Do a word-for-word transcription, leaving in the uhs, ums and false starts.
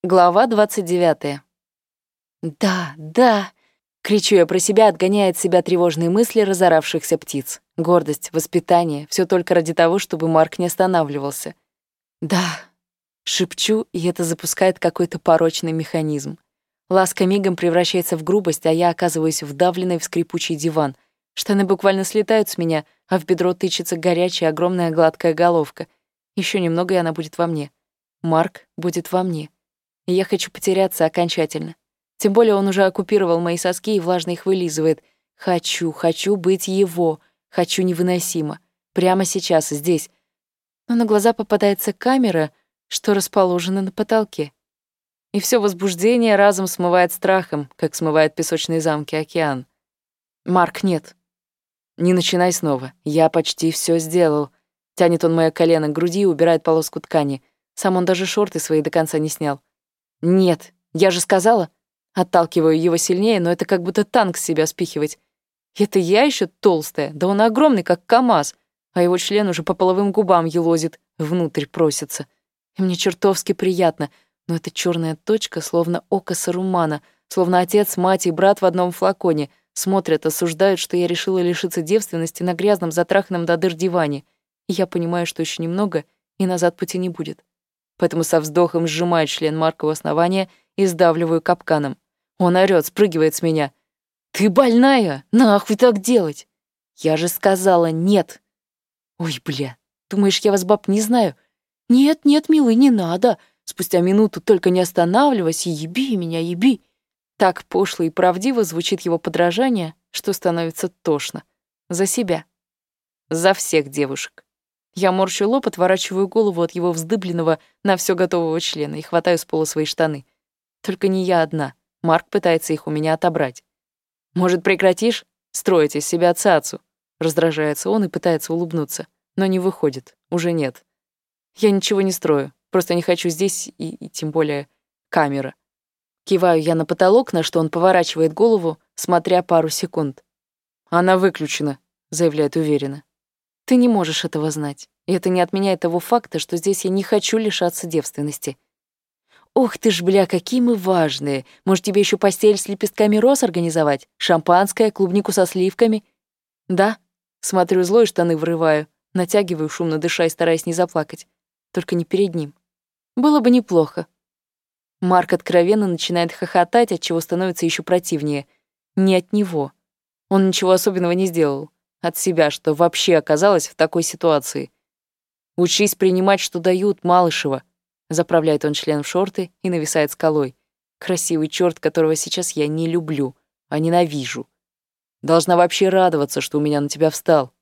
Глава двадцать девятая. «Да, да!» — кричу я про себя, отгоняя от себя тревожные мысли разоравшихся птиц. Гордость, воспитание — все только ради того, чтобы Марк не останавливался. «Да!» — шепчу, и это запускает какой-то порочный механизм. Ласка мигом превращается в грубость, а я оказываюсь вдавленной в скрипучий диван. Штаны буквально слетают с меня, а в бедро тычется горячая, огромная гладкая головка. Еще немного, и она будет во мне. Марк будет во мне. И я хочу потеряться окончательно. Тем более он уже оккупировал мои соски и влажно их вылизывает. Хочу, хочу быть его. Хочу невыносимо. Прямо сейчас, здесь. Но на глаза попадается камера, что расположена на потолке. И все возбуждение разом смывает страхом, как смывает песочные замки океан. «Марк, нет. Не начинай снова. Я почти все сделал». Тянет он моё колено к груди и убирает полоску ткани. Сам он даже шорты свои до конца не снял. «Нет, я же сказала». Отталкиваю его сильнее, но это как будто танк с себя спихивать. Это я еще толстая, да он огромный, как КамАЗ, а его член уже по половым губам елозит, внутрь просится. И мне чертовски приятно, но эта черная точка, словно око Сарумана, словно отец, мать и брат в одном флаконе, смотрят, осуждают, что я решила лишиться девственности на грязном, затраханном до дыр диване. И я понимаю, что еще немного, и назад пути не будет. Поэтому со вздохом сжимаю член Марка у основания и сдавливаю капканом. Он орёт, спрыгивает с меня. «Ты больная? Нахуй так делать?» «Я же сказала нет!» «Ой, бля, думаешь, я вас, баб, не знаю?» «Нет, нет, милый, не надо!» Спустя минуту только не останавливайся, еби меня, еби. Так пошло и правдиво звучит его подражание, что становится тошно. За себя. За всех девушек. Я морщу лоб, отворачиваю голову от его вздыбленного на все готового члена и хватаю с пола свои штаны. Только не я одна. Марк пытается их у меня отобрать. «Может, прекратишь строить из себя цацу?» Раздражается он и пытается улыбнуться, но не выходит, уже нет. Я ничего не строю, просто не хочу здесь и, и тем более камера. Киваю я на потолок, на что он поворачивает голову, смотря пару секунд. «Она выключена», — заявляет уверенно. Ты не можешь этого знать, и это не отменяет того факта, что здесь я не хочу лишаться девственности. Ух ты ж, бля, какие мы важные. Может, тебе еще постель с лепестками роз организовать? Шампанское, клубнику со сливками? Да. Смотрю зло и штаны вырываю. Натягиваю, шумно дыша и стараясь не заплакать. Только не перед ним. Было бы неплохо. Марк откровенно начинает хохотать, отчего становится еще противнее. Не от него. Он ничего особенного не сделал. От себя, что вообще оказалась в такой ситуации. «Учись принимать, что дают, Малышева», — заправляет он член в шорты и нависает скалой. Красивый чёрт, которого сейчас я не люблю, а ненавижу. «Должна вообще радоваться, что у меня на тебя встал.